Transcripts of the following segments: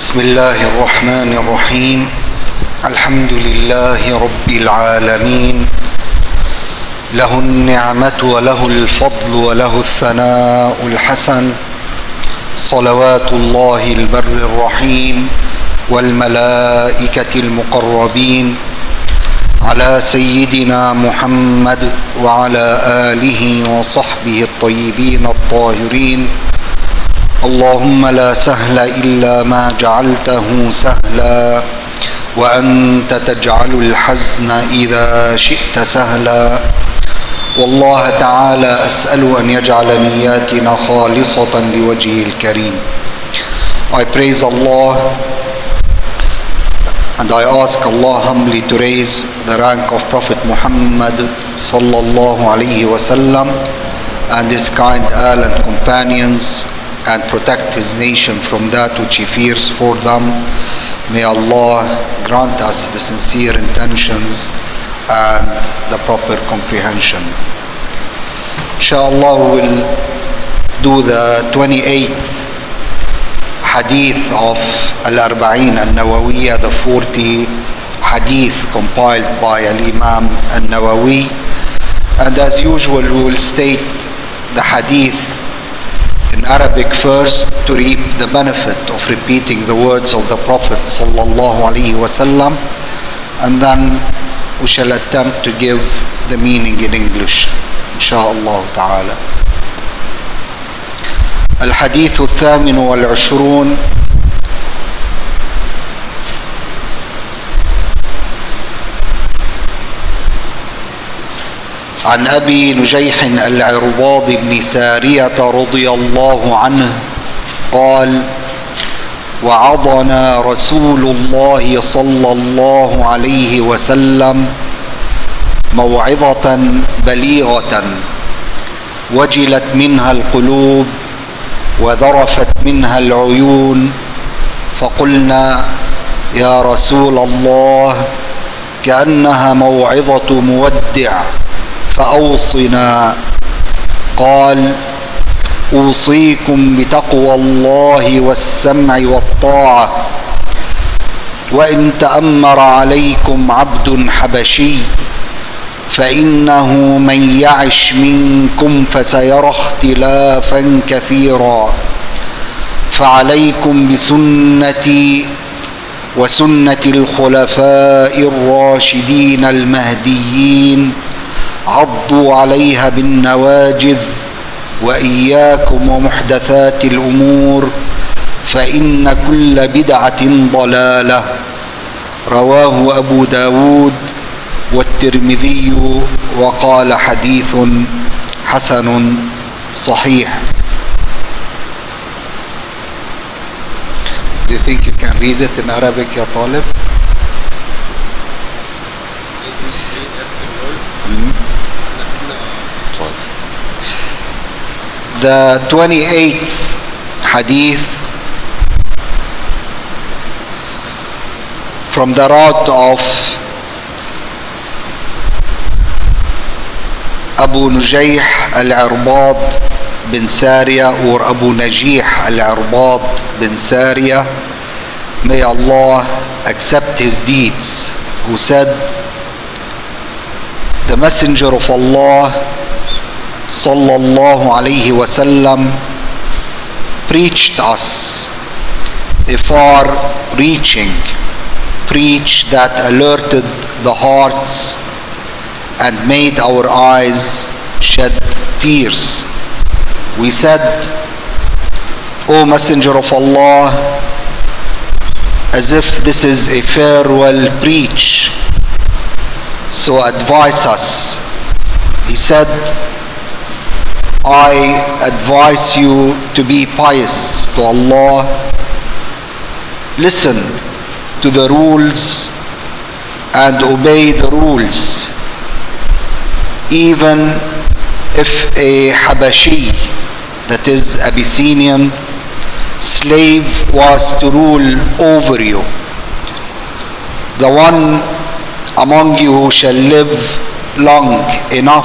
بسم الله الرحمن الرحيم. الحمد لله رب العالمين، له النعمة وله الفضل وله الثناء الحسن، صلوات الله البر الرحيم والملائكة المقربين على سيدنا محمد وعلى آله وصحبه الطيبين الطاهرين. اللهم لا سهل إلا ما جعلته سهلا، وأنت تجعل الحزن إذا شئت سهلا. والله تعالى أسأل أن يجعل نياتنا خالصة لوجهه الكريم. I praise Allah and I ask Allah humbly to raise the rank of Prophet Muhammad sallallahu alayhi wasallam and his kind Ahl and companions, and protect his nation from that which he fears for them. May Allah grant us the sincere intentions and the proper comprehension. Inshallah, we will do the 28th hadith of Al-Arba'in Al-Nawawiyya, the 40 hadith compiled by Al-Imam Al-Nawawi. And as usual, we will state the hadith in Arabic first to reap the benefit of repeating the words of the Prophet sallallahu alaihi wasallam, and then we shall attempt to give the meaning in English, inshallah ta'ala. الحديث الثامن والعشرون عن أبي نجيح العرباض بن سارية رضي الله عنه قال: وعظنا رسول الله صلى الله عليه وسلم موعظة بليغة وجلت منها القلوب وذرفت منها العيون، فقلنا: يا رسول الله، كأنها موعظة مودع، فأوصنا. قال: أوصيكم بتقوى الله والسمع والطاعة، وإن تأمر عليكم عبد حبشي فإنه من يعش منكم فسيرى اختلافا كثيرا، فعليكم بسنتي وسنة الخلفاء الراشدين المهديين، عضوا عليها بالنواجذ، وإياكم ومحدثات الأمور، فإن كل بدعة ضلالة. رواه أبو داود والترمذي وقال حديث حسن صحيح. Do you think you can read it in Arabic, يا طالب? The 28th hadith from the route of Abu Nujayh al-Irbad bin Sariya, or Abu Najih al-Irbad bin Sariya, may Allah accept his deeds, who said: the Messenger of Allah sallallahu alayhi wasallam preached us a far-reaching preach that alerted the hearts and made our eyes shed tears. We said: O Messenger of Allah, as if this is a farewell preach, so advise us. He said: I advise you to be pious to Allah. Listen to the rules and obey the rules, even if a Habashi, that is Abyssinian, slave was to rule over you. The one among you who shall live long enough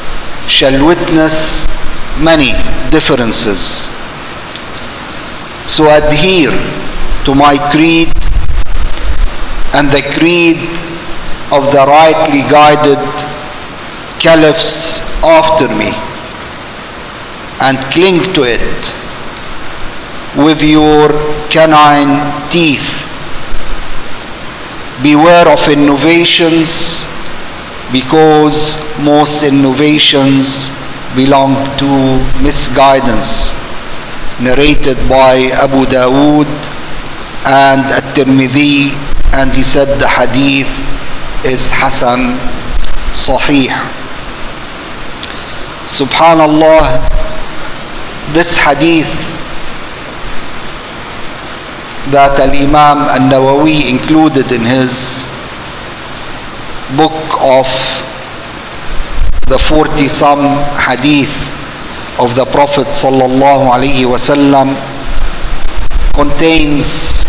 shall witness many differences. So adhere to my creed and the creed of the rightly guided caliphs after me, and cling to it with your canine teeth. Beware of innovations, because most innovations belong to misguidance. Narrated by Abu Dawood and At-Tirmidhi, and he said the hadith is Hasan Sahih. Subhanallah, this hadith that Al-Imam An-Nawawi included in his book of the 40-some hadith of the Prophet sallallahu alaihi wasallam contains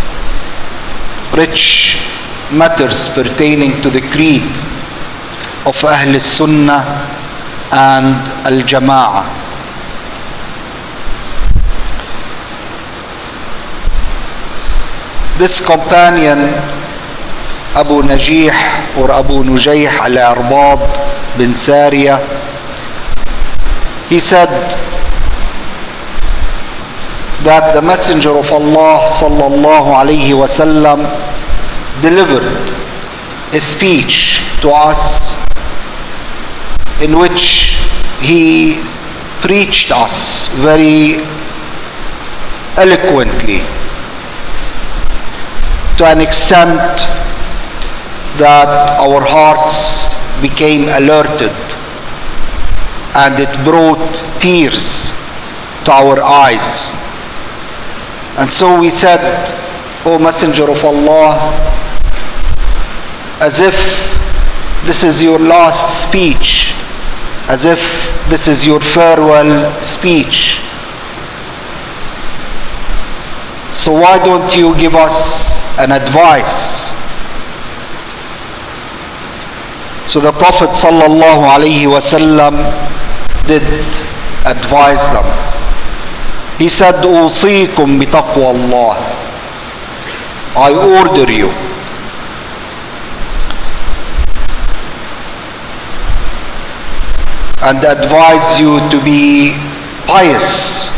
rich matters pertaining to the creed of Ahl Sunnah and Al-Jama'ah. This companion, Abu Najih or Abu Nujayh al-Arbad bin Sariyah, he said that the Messenger of Allah sallallahu alaihi wasallam delivered a speech to us in which he preached us very eloquently, to an extent that our hearts became alerted and it brought tears to our eyes. And so we said, O Messenger of Allah, as if this is your last speech, as if this is your farewell speech, so why don't you give us an advice? So the Prophet sallallahu alaihi wasallam did advise them. He said, "Usikum bitaqwa Allah." I order you and advise you to be pious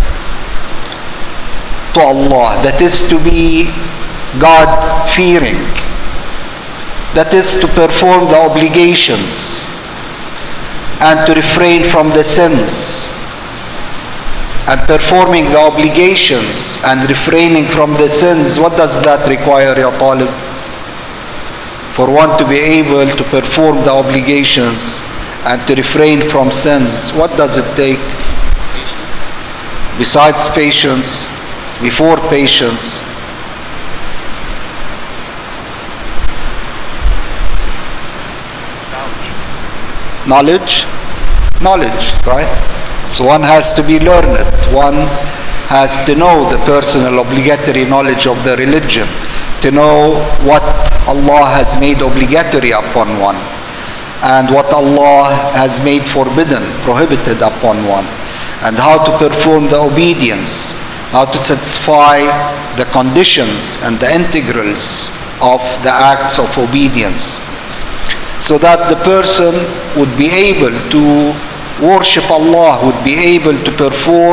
to Allah, that is to be God-fearing, that is to perform the obligations and to refrain from the sins. And performing the obligations and refraining from the sins, what does that require, Ya Talib? For one to be able to perform the obligations and to refrain from sins, what does it take? Besides patience, before patience, knowledge, right? So one has to be learned. One has to know the personal obligatory knowledge of the religion, to know what Allah has made obligatory upon one and what Allah has made forbidden, prohibited upon one, and how to perform the obedience, how to satisfy the conditions and the integrals of the acts of obedience, so that the person would be able to worship Allah, would be able to perform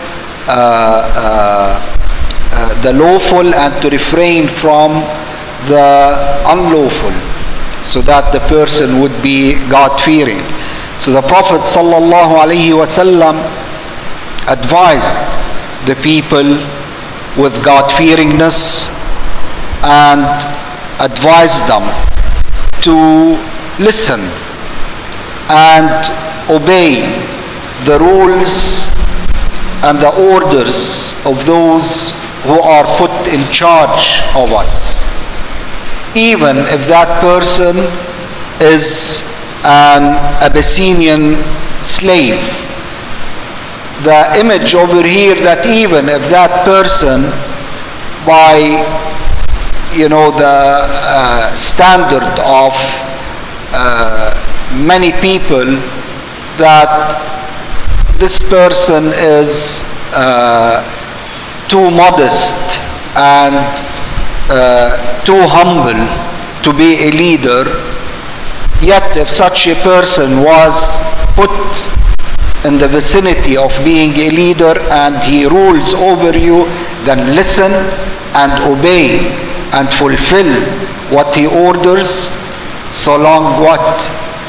the lawful and to refrain from the unlawful, so that the person would be God-fearing. So the Prophet sallallahu alaihi wasallam advised the people with God-fearingness and advised them to listen and obey the rules and the orders of those who are put in charge of us, even if that person is an Abyssinian slave. The image over here that even if that person, by the standard of many people, that this person is too modest and too humble to be a leader, yet if such a person was put in the vicinity of being a leader and he rules over you, then listen and obey and fulfill what he orders, so long what?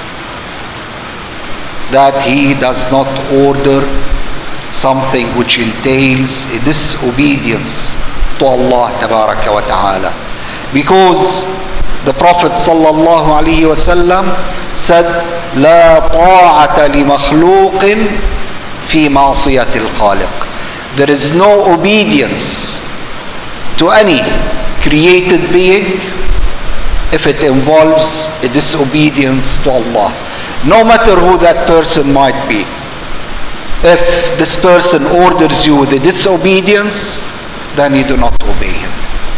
That he does not order something which entails a disobedience to Allah tabaraka wa ta'ala. Because the Prophet sallallahu alaihi wasallam said, لا طاعة لمخلوق في معصية الخالق. There is no obedience to any created being if it involves a disobedience to Allah, no matter who that person might be. If this person orders you the disobedience, then you do not obey him.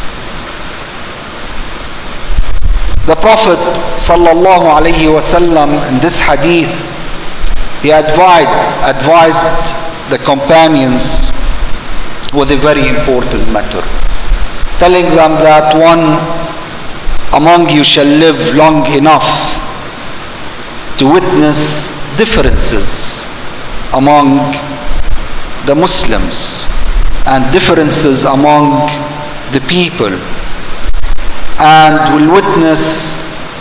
The Prophet sallallahu alaihi wasallam in this hadith, he advised the companions with a very important matter, telling them that one among you shall live long enough to witness differences among the Muslims and differences among the people, and will witness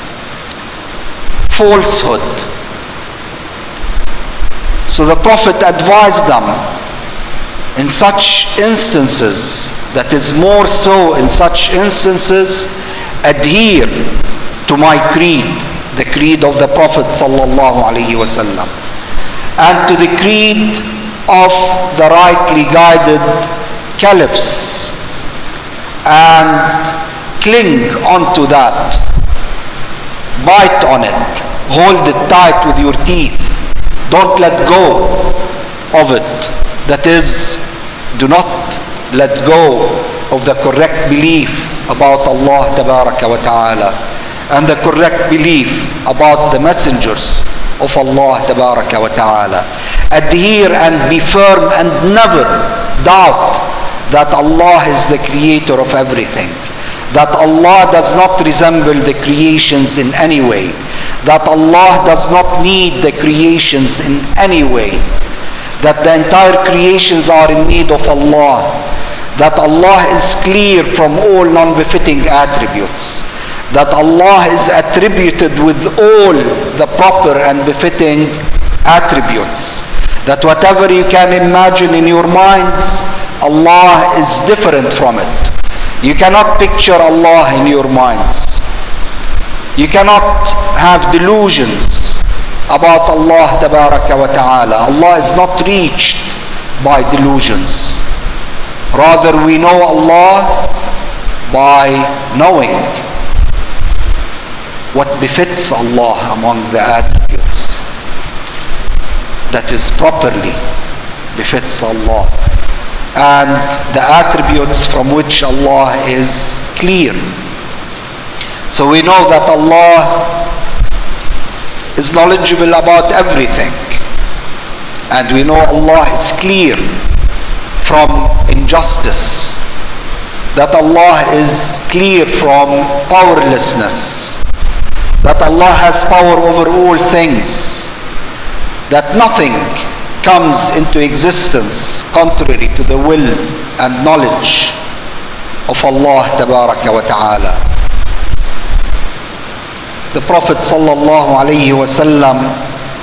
falsehood. So the Prophet advised them in such instances, that is more so in such instances, adhere to my creed, the creed of the Prophet sallallahu alaihi wasallam, and to the creed of the rightly guided caliphs, and cling onto that, bite on it, hold it tight with your teeth, don't let go of it. That is, do not let go of the correct belief about Allah tabaraka wa ta'ala and the correct belief about the messengers of Allah tabaraka wa ta'ala. Adhere and be firm and never doubt that Allah is the creator of everything, that Allah does not resemble the creations in any way, that Allah does not need the creations in any way, that the entire creations are in need of Allah, that Allah is clear from all non-befitting attributes, that Allah is attributed with all the proper and befitting attributes, that whatever you can imagine in your minds, Allah is different from it. You cannot picture Allah in your minds. You cannot have delusions about Allah tabaraka wa ta'ala. Allah is not reached by delusions. Rather, we know Allah by knowing what befits Allah among the attributes that is properly befits Allah, and the attributes from which Allah is clear. So we know that Allah is knowledgeable about everything, and we know Allah is clear from injustice, that Allah is clear from powerlessness, that Allah has power over all things, that nothing comes into existence contrary to the will and knowledge of Allah tabaraka wa ta'ala. The Prophet sallallahu alayhi wa sallam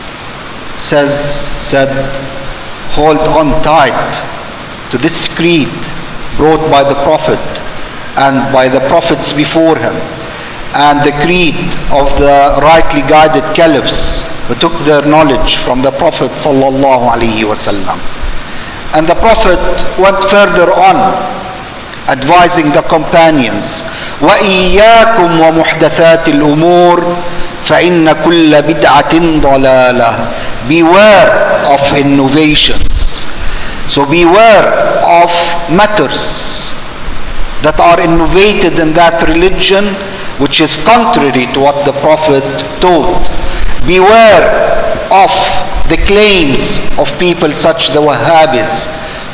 said, hold on tight to this creed brought by the Prophet and by the prophets before him, and the creed of the rightly guided caliphs who took their knowledge from the Prophet sallallahu alaihi wasallam. And the Prophet went further on, advising the companions, وَإِيَّاكُمْ وَمُحْدَثَاتِ الْأُمُورِ فَإِنَّ كُلَّ بِدْعَةٍ ضَلَالَةٍ. Beware of innovations. So beware of matters that are innovated in that religion which is contrary to what the Prophet taught. Beware of the claims of people such the Wahhabis,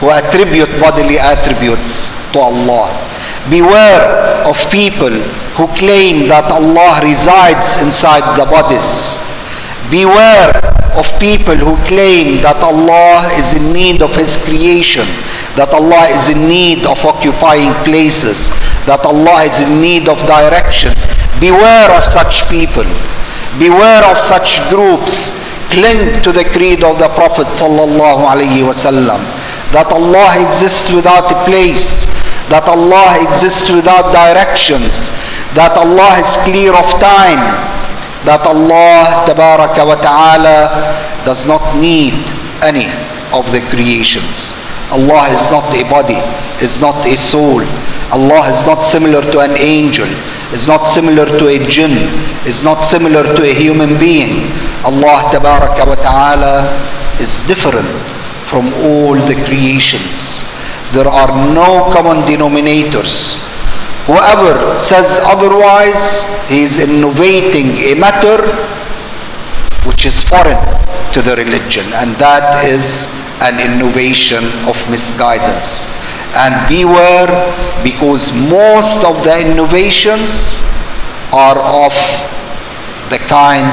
who attribute bodily attributes to Allah. Beware of people who claim that Allah resides inside the bodies. Beware of people who claim that Allah is in need of His creation, that Allah is in need of occupying places, that Allah is in need of directions. Beware of such people. Beware of such groups. Cling to the creed of the Prophet sallallahu alaihi wasallam, that Allah exists without a place, that Allah exists without directions, that Allah is clear of time, that Allah tabaraka wa ta'ala does not need any of the creations. Allah is not a body, is not a soul. Allah is not similar to an angel, is not similar to a jinn, is not similar to a human being. Allah tabaraka wa ta'ala is different from all the creations. There are no common denominators. Whoever says otherwise, he is innovating a matter which is foreign to the religion, and that is an innovation of misguidance. And beware, because most of the innovations are of the kind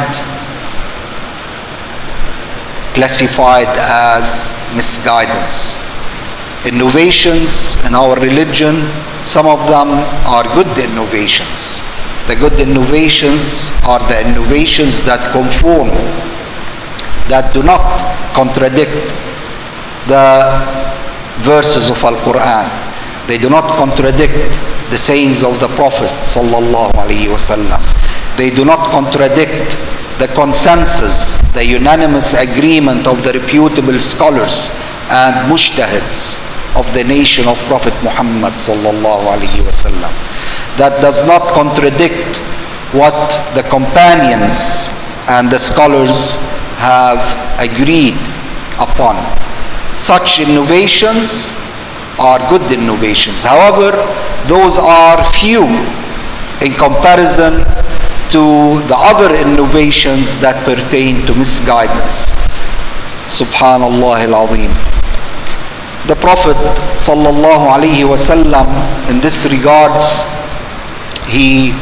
classified as misguidance. Innovations in our religion, some of them are good innovations. The good innovations are the innovations that conform, that do not contradict the verses of Al-Quran. They do not contradict the sayings of the Prophet sallallahu alaihi wasallam. They do not contradict the consensus, the unanimous agreement of the reputable scholars and mujtahids of the nation of Prophet Muhammad sallallahu alaihi wasallam. That does not contradict what the companions and the scholars have agreed upon. Such innovations are good innovations. However, those are few in comparison to the other innovations that pertain to misguidance. Subhanallah al-Azim. The Prophet sallallahu alaihi wasallam, in this regards, he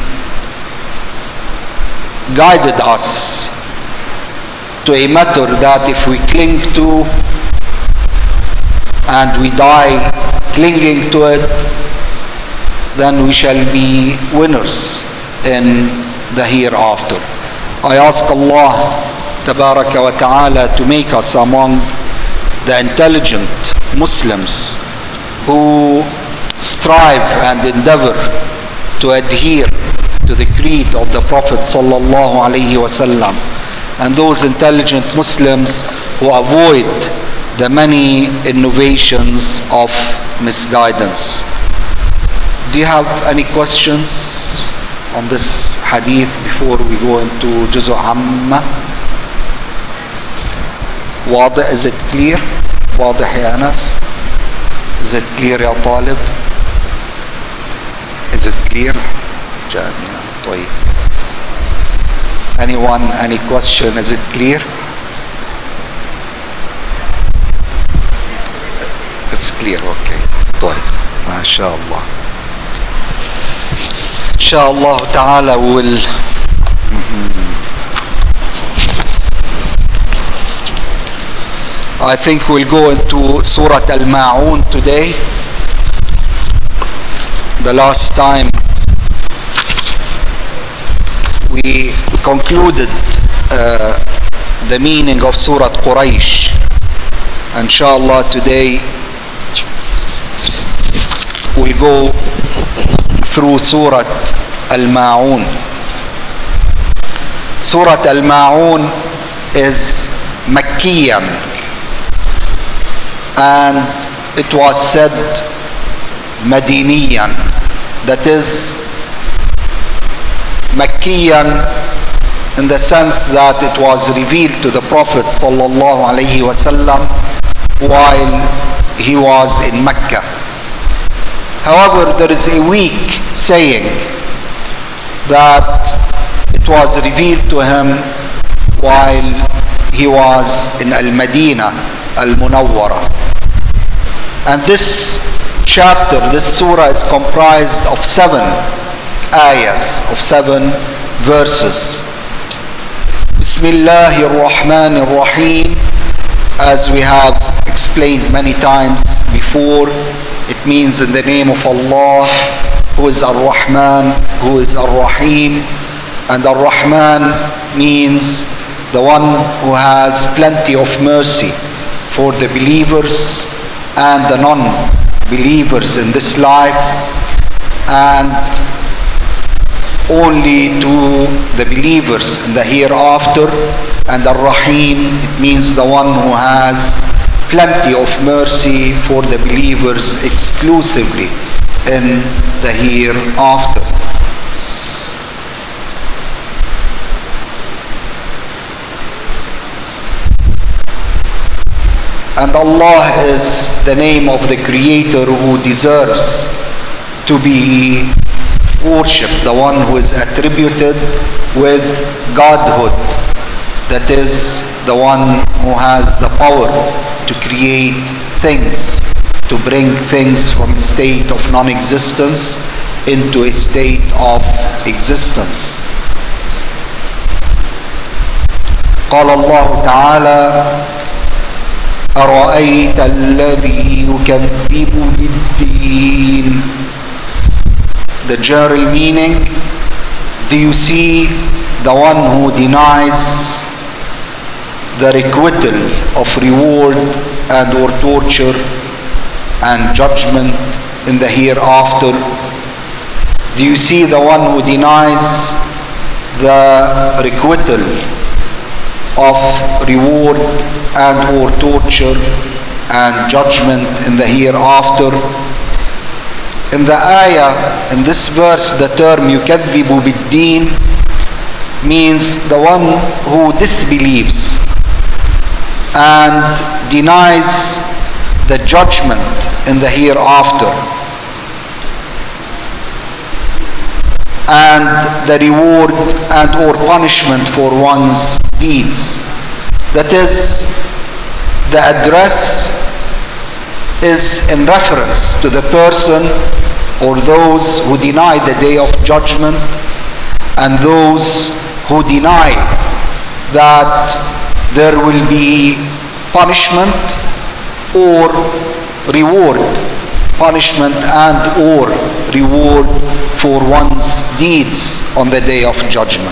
guided us to a matter that if we cling to and we die clinging to it, then we shall be winners in the hereafter. I ask Allah tabaraka wa ta'ala to make us among the intelligent Muslims who strive and endeavor to adhere to the creed of the Prophet sallallahu alaihi wasallam, and those intelligent Muslims who avoid the many innovations of misguidance. Do you have any questions on this hadith before we go into Juz'u Amma? واضح? Is it clear? واضح يا أنس? Is it clear يا طالب? Is it clear? جميل. طيب. Anyone, any question? Is it clear? It's clear, okay. طيب. ما شاء الله. إن شاء الله تعالى we will I think we'll go into Surah Al-Ma'un today. The last time we concluded the meaning of Surah Quraysh. Inshallah today we'll go through Surah Al-Ma'un. Surah Al-Ma'un is Makkiyan, and it was said Madiniyan, that is Makkiyan in the sense that it was revealed to the Prophet sallallahu alaihi wasallam while he was in Mecca. However, there is a weak saying that it was revealed to him while he was in Al-Madinah Al-Munawwara. And this chapter, this surah is comprised of 7 ayahs, of 7 verses. Bismillahir Rahmanir Rahim. As we have explained many times before, it means in the name of Allah, who is Ar-Rahman, who is Ar-Rahim. And Ar-Rahman means the one who has plenty of mercy for the believers and the non-believers in this life, and only to the believers in the hereafter. And Ar-Rahim, it means the one who has plenty of mercy for the believers exclusively in the hereafter. And Allah is the name of the Creator who deserves to be worshipped, the one who is attributed with Godhood. That is the one who has the power to create things, to bring things from a state of non-existence into a state of existence. قال الله تعالى: أرأيت الذي يكذب بالدين. The general meaning: do you see the one who denies the requital of reward and or torture and judgment in the hereafter? Do you see the one who denies the requital of reward and or torture and judgment in the hereafter? In the ayah, in this verse, the term يُكَذِّبُ بِالدِّينِ means the one who disbelieves and denies the judgment in the hereafter and the reward and or punishment for one's deeds. That is, the address is in reference to the person or those who deny the day of judgment and those who deny that there will be punishment or reward, punishment and or reward for one's deeds on the day of judgment.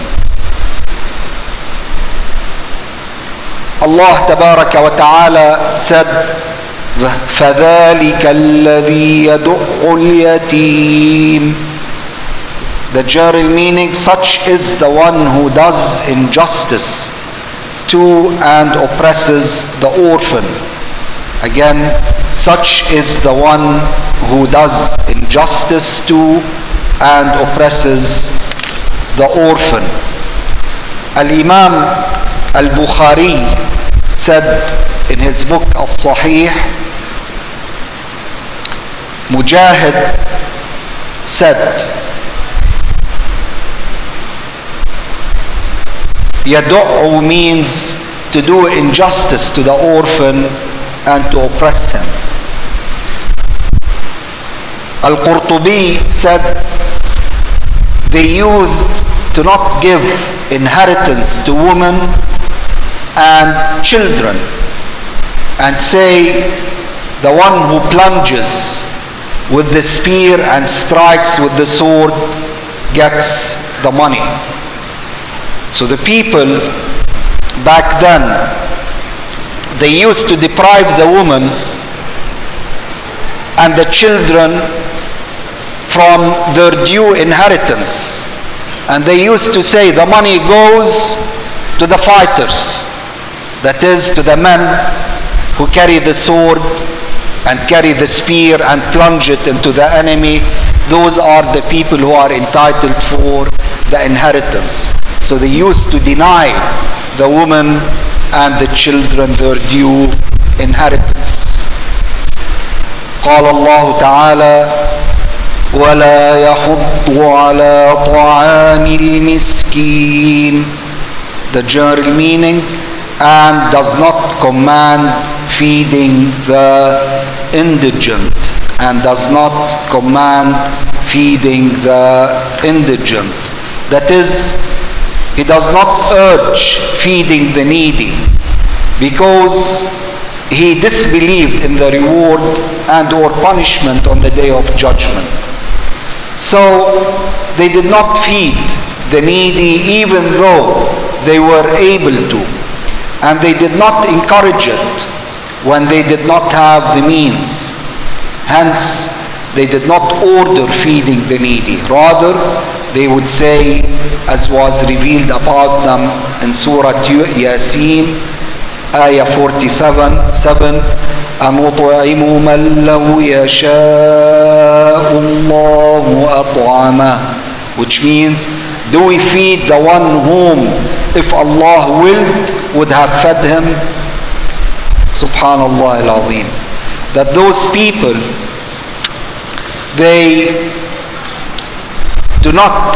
Allah Tabaraka wa Ta'ala said, فَذَلِكَ الَّذِي يَدُعُّ الْيَتِيمِ. The general meaning: such is the one who does injustice to and oppresses the orphan. Again, such is the one who does injustice to and oppresses the orphan. Al-Imam Al-Bukhari said in his book Al-Sahih, Mujahid said, Yadu'u means to do injustice to the orphan and to oppress him. Al-Qurtubi said they used to not give inheritance to women and children and say the one who plunges with the spear and strikes with the sword gets the money. So the people back then, they used to deprive the woman and the children from their due inheritance, and they used to say the money goes to the fighters, that is, to the men who carry the sword and carry the spear and plunge it into the enemy. Those are the people who are entitled for the inheritance. So they used to deny the woman and the children their due inheritance. قال الله تعالى: ولا يحض على طعام المسكين. The general meaning: and does not command feeding the indigent and does not command feeding the indigent. That is, he does not urge feeding the needy because he disbelieved in the reward and or punishment on the day of judgment. So they did not feed the needy even though they were able to, and they did not encourage it when they did not have the means. Hence, they did not order feeding the needy. Rather, they would say, as was revealed about them in Surah Yasin, Ayah 47:7, أَنُطْعِمُ مَنْ لَوْ يَشَاءُ اللَّهُ أَطْعَمَهُ, which means, do we feed the one whom, if Allah willed, would have fed him? Subhanallah al-Azim. That those people, they do not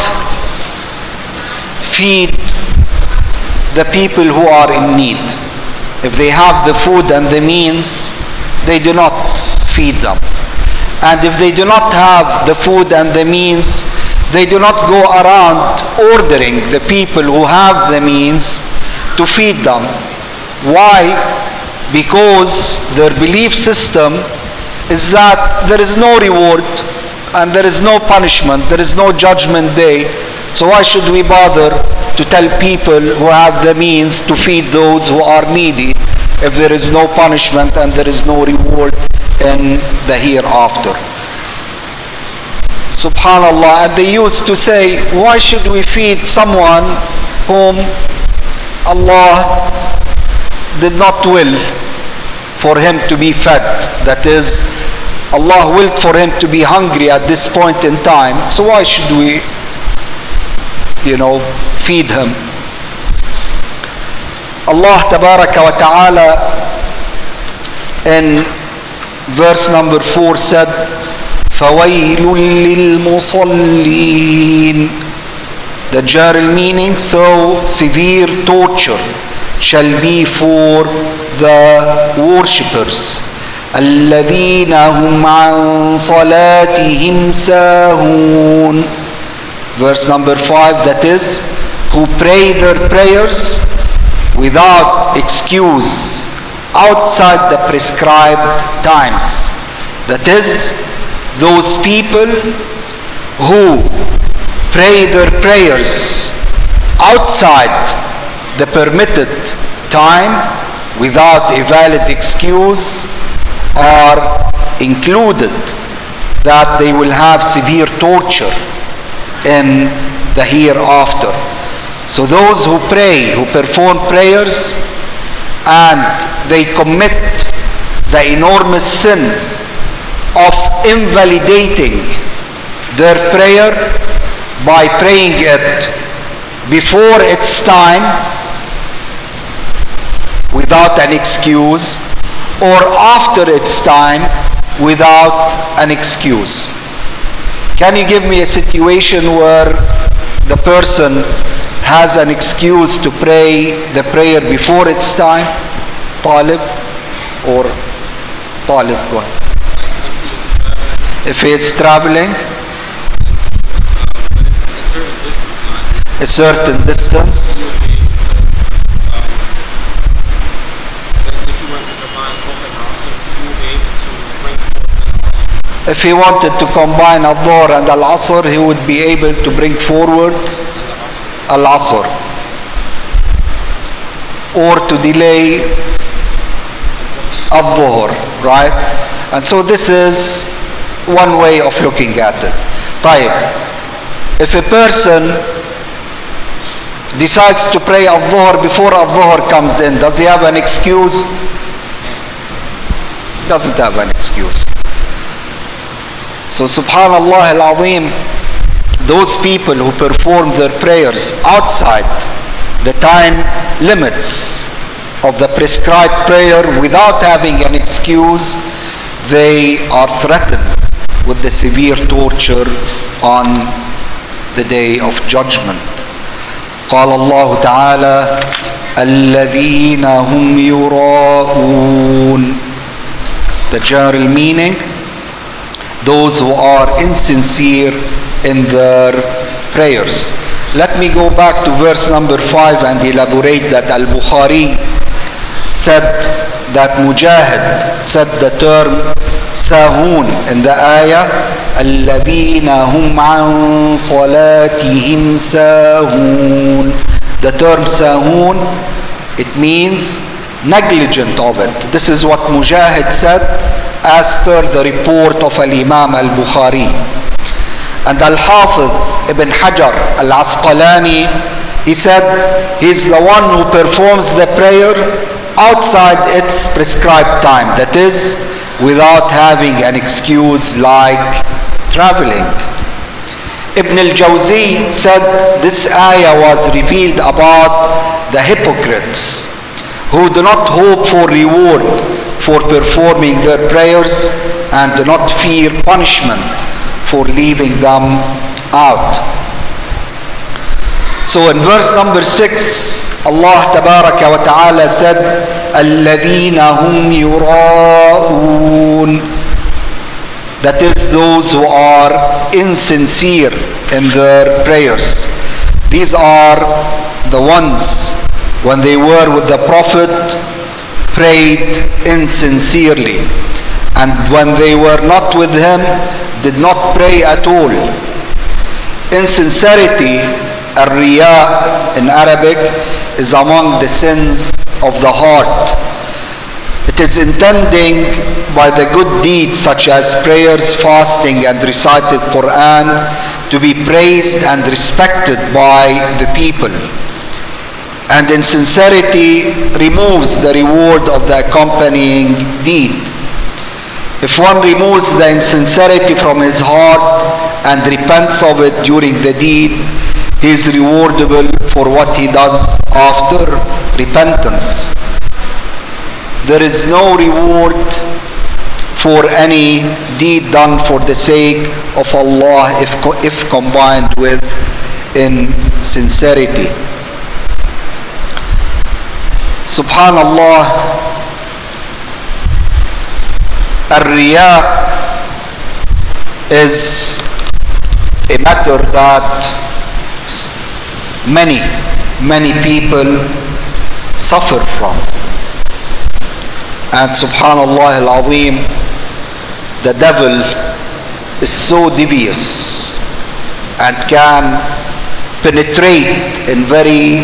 feed the people who are in need. If they have the food and the means, they do not feed them. And if they do not have the food and the means, they do not go around ordering the people who have the means to feed them. Why? Because their belief system is that there is no reward and there is no punishment, there is no judgment day. So why should we bother to tell people who have the means to feed those who are needy if there is no punishment and there is no reward in the hereafter? Subhanallah. And they used to say, why should we feed someone whom Allah did not will for him to be fed? That is, Allah willed for him to be hungry at this point in time, so why should we feed him? Allah Tabaraka wa Ta'ala in verse number 4 said, فَوَيْلٌ لِلْمُصَلِّينَ. The general meaning, so severe torture shall be for the worshippers. الَّذِينَ هُمْ عَنْ صَلَاتِهِمْ سَاهُونَ. Verse number 5, that is, who pray their prayers without excuse outside the prescribed times. That is, those people who pray their prayers outside the permitted time without a valid excuse are included, that they will have severe torture in the hereafter. So those who pray, who perform prayers, and they commit the enormous sin of invalidating their prayer by praying it before its time without an excuse, or after its time without an excuse. Can you give me a situation where the person has an excuse to pray the prayer before its time? Talib or Talib? If he is traveling a certain distance. If he wanted to combine Al-Dhuhr and Al-Asr, he would be able to bring forward Al-Asr, or to delay Al-Dhuhr, right? And so this is one way of looking at it. طيب, if a person decides to pray Al-Dhuhr before Al-Dhuhr comes in, does he have an excuse? Doesn't have an excuse. So subhanallah al-azim, those people who perform their prayers outside the time limits of the prescribed prayer without having an excuse, they are threatened with the severe torture on the day of judgment. قال الله تعالى الذين هم يراءون. the general meaning, those who are insincere in their prayers. Let me go back to verse number 5 and elaborate that Al-Bukhari said that Mujahid said the term sahun in the ayah, الَّذِينَ هُمْ عَنْ صَلَاتِهِمْ سَاهُونَ. The term sahun, it means negligent of it. This is what Mujahid said as per the report of Al-Imam Al-Bukhari. And Al-Hafiz Ibn Hajar Al-Asqalani, he said he's the one who performs the prayer outside its prescribed time, that is, without having an excuse like traveling. Ibn al-Jawzi said this ayah was revealed about the hypocrites who do not hope for reward for performing their prayers and do not fear punishment for leaving them out. So in verse number 6, Allah Tabaraka wa Ta'ala said, الَّذِينَ هُمْ يُرَاءُونَ. That is, those who are insincere in their prayers. These are the ones, when they were with the Prophet, prayed insincerely, and when they were not with him, did not pray at all. Insincerity, ar-riya in Arabic, is among the sins of the heart. It is intending by the good deeds such as prayers, fasting and recited Quran to be praised and respected by the people. And insincerity removes the reward of the accompanying deed. If one removes the insincerity from his heart and repents of it during the deed, he is rewardable for what he does after repentance. There is no reward for any deed done for the sake of Allah if combined with insincerity. Subhanallah, Ar-Riya is a matter that many people suffer from. And Subhanallah al-Azim, the devil is so devious and can penetrate in very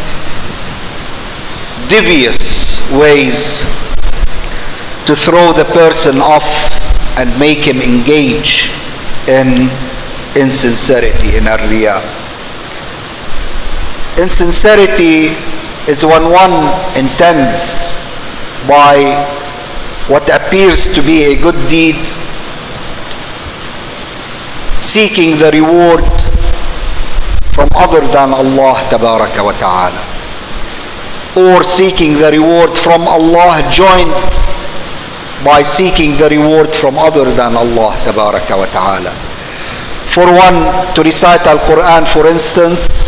devious ways to throw the person off and make him engage in insincerity, in ar-riya. Insincerity is when one intends by what appears to be a good deed, seeking the reward from other than Allah Tabaraka wa Ta'ala, or seeking the reward from Allah joined by seeking the reward from other than Allah Tabaraka wa Ta'ala. For one to recite Al-Quran, for instance,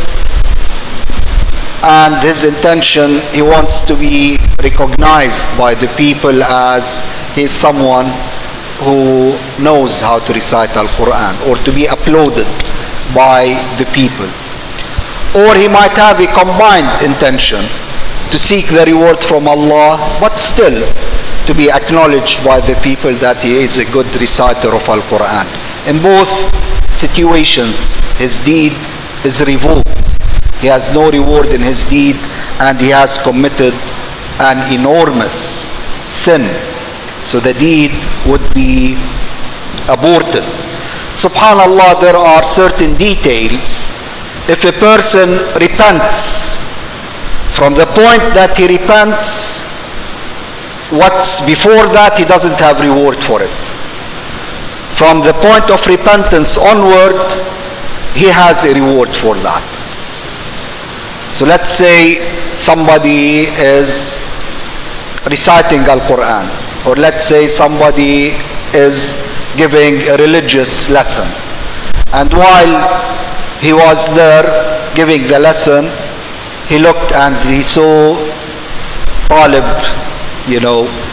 and his intention, he wants to be recognized by the people as he is someone who knows how to recite Al-Quran, or to be applauded by the people. Or he might have a combined intention to seek the reward from Allah, but still to be acknowledged by the people that he is a good reciter of Al-Quran. In both situations, his deed is revoked. He has no reward in his deed, and he has committed an enormous sin. So the deed would be aborted. Subhanallah, there are certain details. If a person repents, from the point that he repents, what's before that, he doesn't have reward for it. From the point of repentance onward, he has a reward for that. So let's say somebody is reciting Al-Quran, or let's say somebody is giving a religious lesson, and while he was there giving the lesson, he looked and he saw Talib,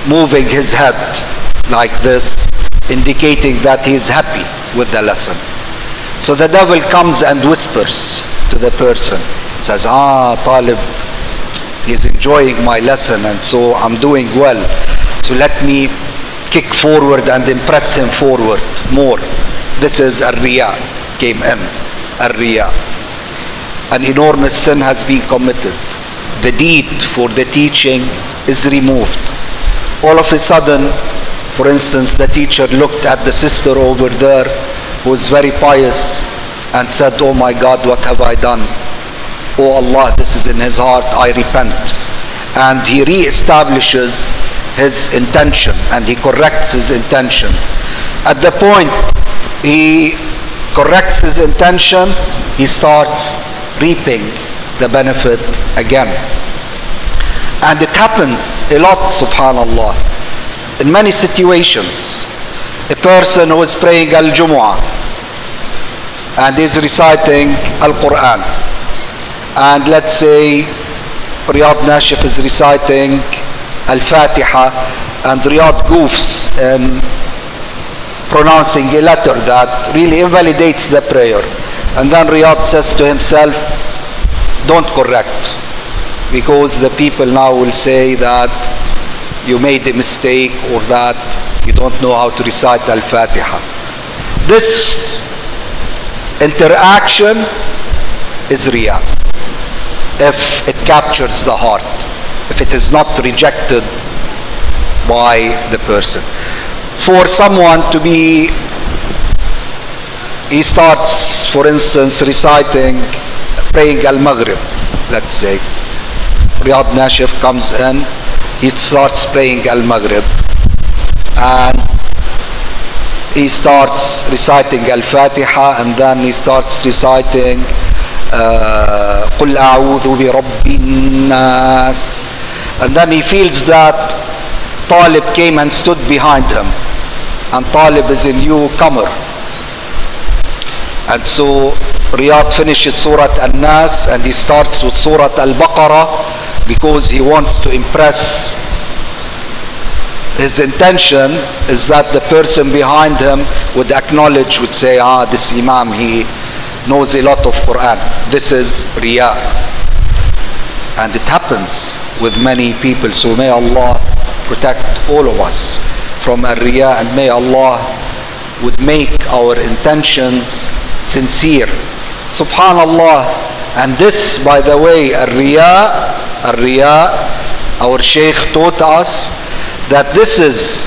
moving his head like this, indicating that he is happy with the lesson. So the devil comes and whispers to the person, says, Talib, he's enjoying my lesson, and so I'm doing well. So let me kick forward and impress him forward more. This is Ar-Riya came in. Ar-Riya. An enormous sin has been committed. The deed for the teaching is removed. All of a sudden, for instance, the teacher looked at the sister over there who is very pious and said, oh my God, what have I done? Oh Allah, this is in his heart, I repent. And he re-establishes his intention and he corrects his intention. At the point he corrects his intention, he starts reaping the benefit again. And it happens a lot, subhanallah, in many situations. A person who is praying Al-Jumu'ah and is reciting Al-Quran, and let's say Riyad Nashif is reciting Al-Fatiha, and Riyad goofs in pronouncing a letter that really invalidates the prayer, and then Riyad says to himself, don't correct, because the people now will say that you made a mistake or that you don't know how to recite Al-Fatiha. This interaction is Riya, if it captures the heart, if it is not rejected by the person. For someone to be, he starts, for instance, reciting, praying Al-Maghrib, let's say. Riyad Nashif comes in, he starts praying Al-Maghrib, and he starts reciting Al-Fatiha, and then he starts reciting قُلْ أَعُوذُ بِرَبِّ النَّاسِ, and then he feels that Talib came and stood behind him, and Talib is a newcomer, and so Riyad finishes Surah An-Nas and he starts with Surah Al-Baqarah because he wants to impress. His intention is that the person behind him would acknowledge, would say, this Imam, he knows a lot of Quran. This is Riya. And it happens with many people. So may Allah protect all of us from Riya, and may Allah would make our intentions sincere. Subhanallah. And this, by the way, Riya, our Shaykh taught us that this is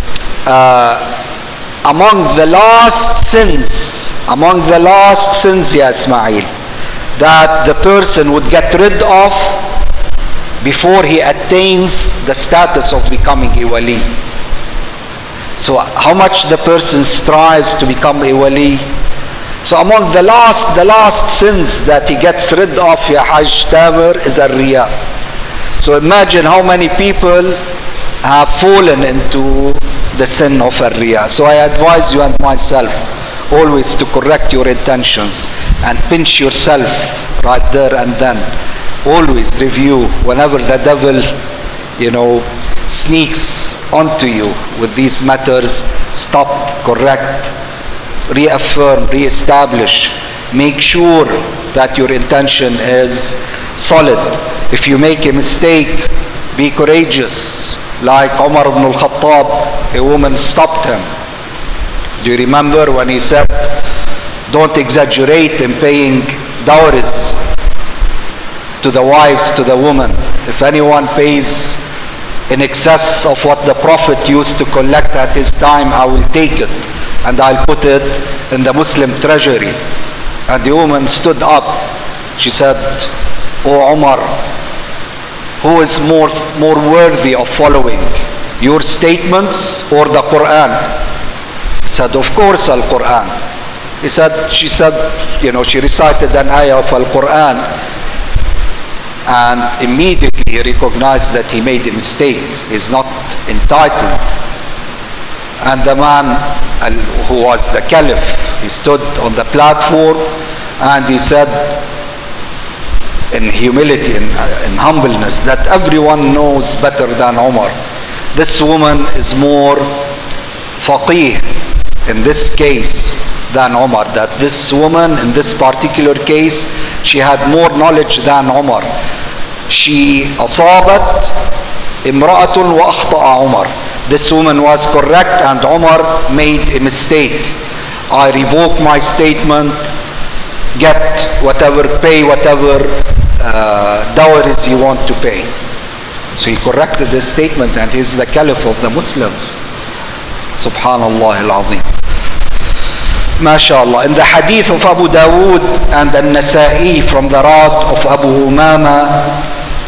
among the last sins, ya Ismail, that the person would get rid of before he attains the status of becoming a wali. So how much the person strives to become a wali. So among the last sins that he gets rid of, ya Hajj Tamir, is a Riya. So imagine how many people have fallen into the sin of Riya. So I advise you and myself always to correct your intentions and pinch yourself right there and then. Always review whenever the devil, sneaks onto you with these matters. Stop, correct, reaffirm, reestablish. Make sure that your intention is solid. If you make a mistake, be courageous. Like Umar ibn al-Khattab, a woman stopped him. Do you remember when he said, don't exaggerate in paying dowries to the wives, to the woman. If anyone pays in excess of what the Prophet used to collect at his time, I will take it and I'll put it in the Muslim treasury. And the woman stood up. She said, "Oh Umar, who is more worthy of following, your statements or the Quran?" He said, "Of course Al-Quran." She said, she recited an ayah of Al-Quran, and immediately he recognized that he made a mistake. He's not entitled. And the man who was the caliph, he stood on the platform and he said in humility, in humbleness, that everyone knows better than Umar. this woman is more faqih in this case than Umar. That this woman in this particular case, she had more knowledge than Umar. She أصابت امرأة وأخطأ Umar. This woman was correct and Umar made a mistake. I revoke my statement, get whatever, pay whatever dowries you want to pay. So he corrected this statement, and he is the caliph of the Muslims. Subhanallah al-Azim. MashaAllah. In the hadith of Abu Dawood and An-Nasa'i from the rad of Abu Umama,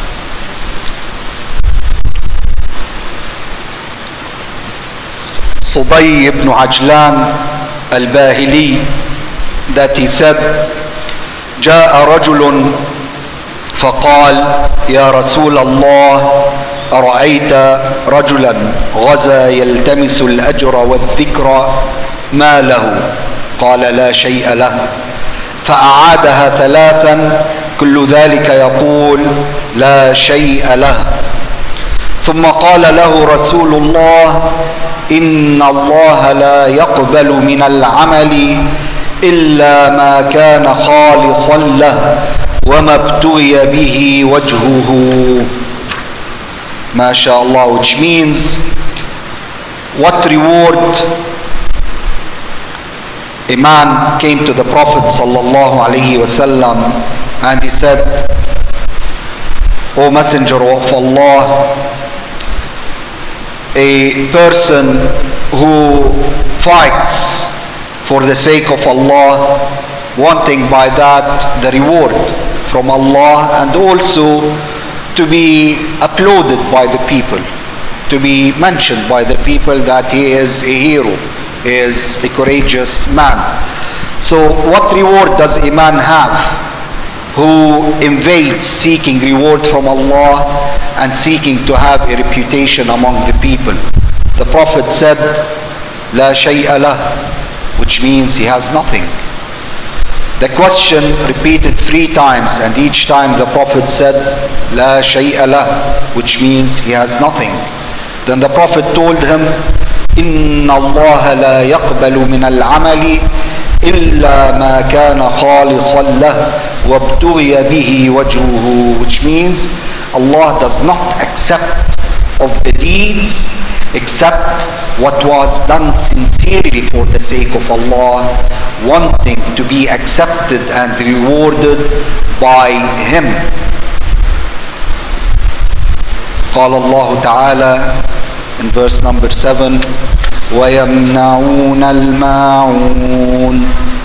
Suday ibn Ajlan al-Bahili, that he said, جاء رجل فقال يا رسول الله أرأيت رجلا غزا يلتمس الأجر والذكر ما له؟ قال لا شيء له. فأعادها ثلاثا كل ذلك يقول لا شيء له. ثم قال له رسول الله إن الله لا يقبل من العمل إلا ما كان خالصا له وما ابتغي به وجهه. ما شاء الله, which means what reward a man came to the Prophet sallallahu alaihi wasallam and he said, O Messenger of Allah, a person who fights for the sake of Allah, wanting by that the reward from Allah, and also to be applauded by the people, to be mentioned by the people that he is a hero, he is a courageous man. So what reward does a man have who invades seeking reward from Allah and seeking to have a reputation among the people? The Prophet said, La shay'a lah, which means he has nothing. The question repeated 3 times, and each time the Prophet said, La shay'a lah, which means he has nothing. Then the Prophet told him, Inna Allah la yaqbalu min al-amali illa ma kana khalisan lah wa abtughiya bihi wajhuhu, which means Allah does not accept of the deeds except what was done sincerely for the sake of Allah, wanting to be accepted and rewarded by Him. قال الله تعالى in verse number 7, وَيَمْنَعُونَ الْمَاعُونَ,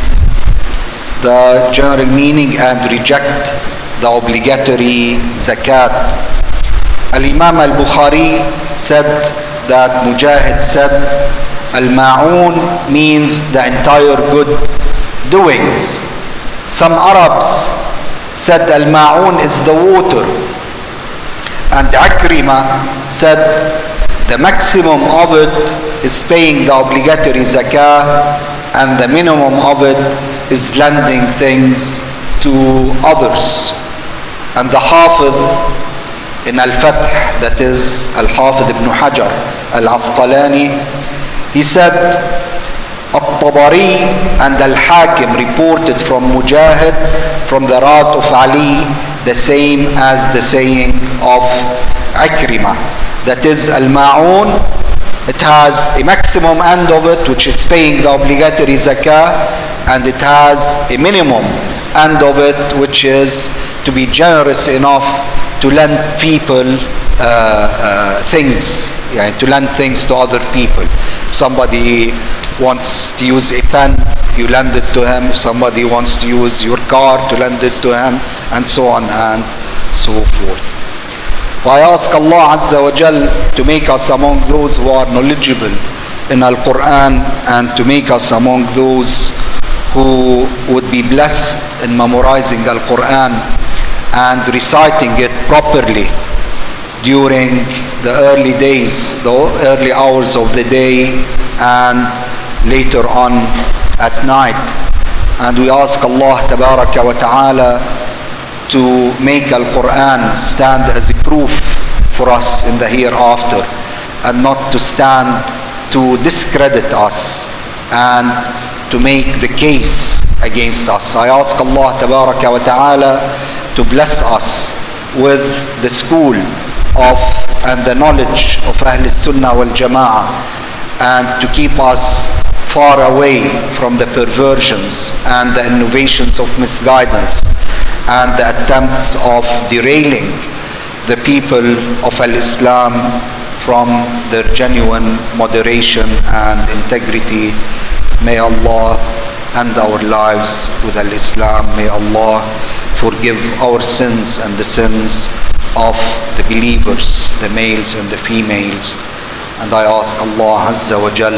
the general meaning, and reject the obligatory zakat. Al-Imam al-Bukhari said that Mujahid said al-ma'un means the entire good doings. Some Arabs said al-ma'un is the water, and Akrima said the maximum of it is paying the obligatory zakah, and the minimum of it is lending things to others. And the Hafidh in Al-Fath, that is Al-Hafidh ibn Hajar Al-Asqalani, he said At-Tabari and Al-Hakim reported from Mujahid from the Rad of Ali the same as the saying of Akrimah, that is Al-Ma'un, it has a maximum end of it which is paying the obligatory zakah, and it has a minimum end of it which is to be generous enough to lend people things, to lend things to other people. If somebody wants to use a pen, you lend it to him. If somebody wants to use your car, to lend it to him, and so on and so forth. I ask Allah Azza wa Jal to make us among those who are knowledgeable in Al-Quran, and to make us among those who would be blessed in memorizing Al-Quran and reciting it properly during the early days, the early hours of the day, and later on at night. And we ask Allah Tabaraka wa Ta'ala to make Al-Quran stand as a proof for us in the hereafter, and not to stand to discredit us and to make the case against us. I ask Allah Tabaraka wa Ta'ala to bless us with the school of and the knowledge of Ahl Sunnah wal Jama'ah, and to keep us far away from the perversions and the innovations of misguidance and the attempts of derailing the people of Al-Islam from their genuine moderation and integrity. May Allah end our lives with Al-Islam. May Allah forgive our sins and the sins of the believers, the males and the females. And I ask Allah Azza wa Jal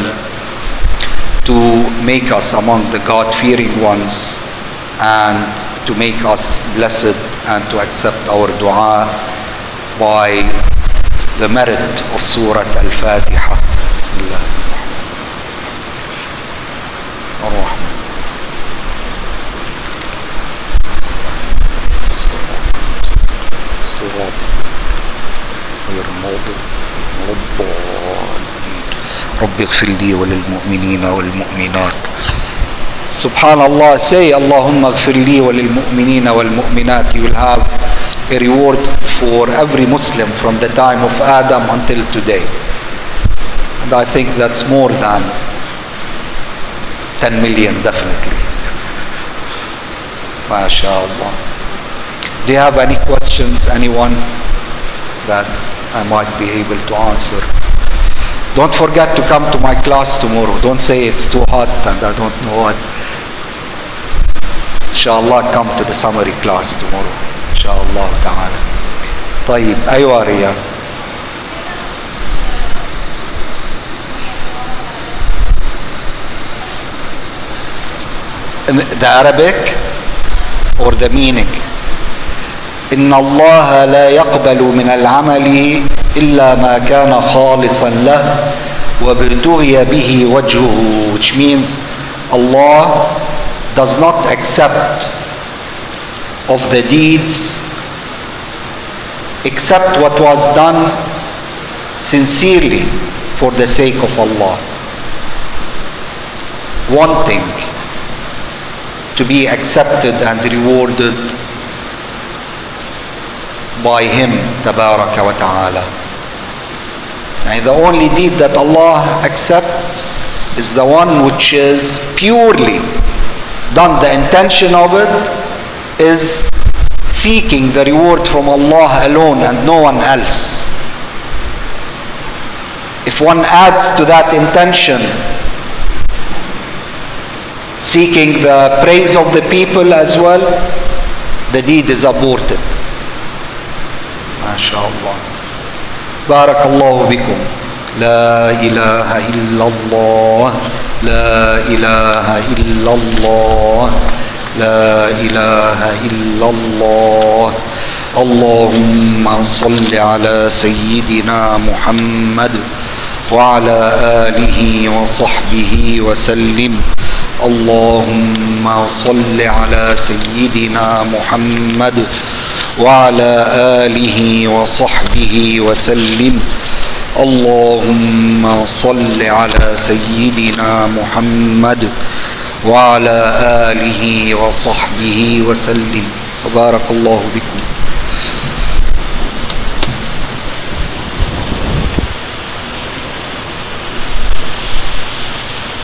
to make us among the God-fearing ones and to make us blessed and to accept our dua by the merit of Surah Al-Fatiha. Bismillah ar-Rahman. رب اغفر لي وللمؤمنين والمؤمنات. Subhanallah, say Allahumma اغفر لي وللمؤمنين والمؤمنات. You will have a reward for every Muslim from the time of Adam until today. And I think that's more than 10 million definitely. MashaAllah. Do you have any questions, anyone, that I might be able to answer? Don't forget to come to my class tomorrow. Don't say it's too hot and I don't know what. Inshallah, come to the summary class tomorrow. Inshallah ta'ala. طيب, أيوة ريا. The Arabic or the meaning? إن الله لا يقبل من العمل إلا ما كان خالصا له وابتغي به وجهه, which means Allah does not accept of the deeds except what was done sincerely for the sake of Allah, wanting to be accepted and rewarded by Him Tabaraka wa Ta'ala. And the only deed that Allah accepts is the one which is purely done. The intention of it is seeking the reward from Allah alone and no one else. If one adds to that intention seeking the praise of the people as well, the deed is aborted. MashaAllah. Barakallahu bikum. La ilaha illallah. La ilaha illallah. La ilaha illallah. Allahumma salli ala Sayyidina Muhammad wa ala alihi wa sahbihi wa sallim. Allahumma salli ala Sayyidina Muhammad وعلى آله وصحبه وسلم. اللهم صل على سيدنا محمد وعلى آله وصحبه وسلم. وبارك الله بكم.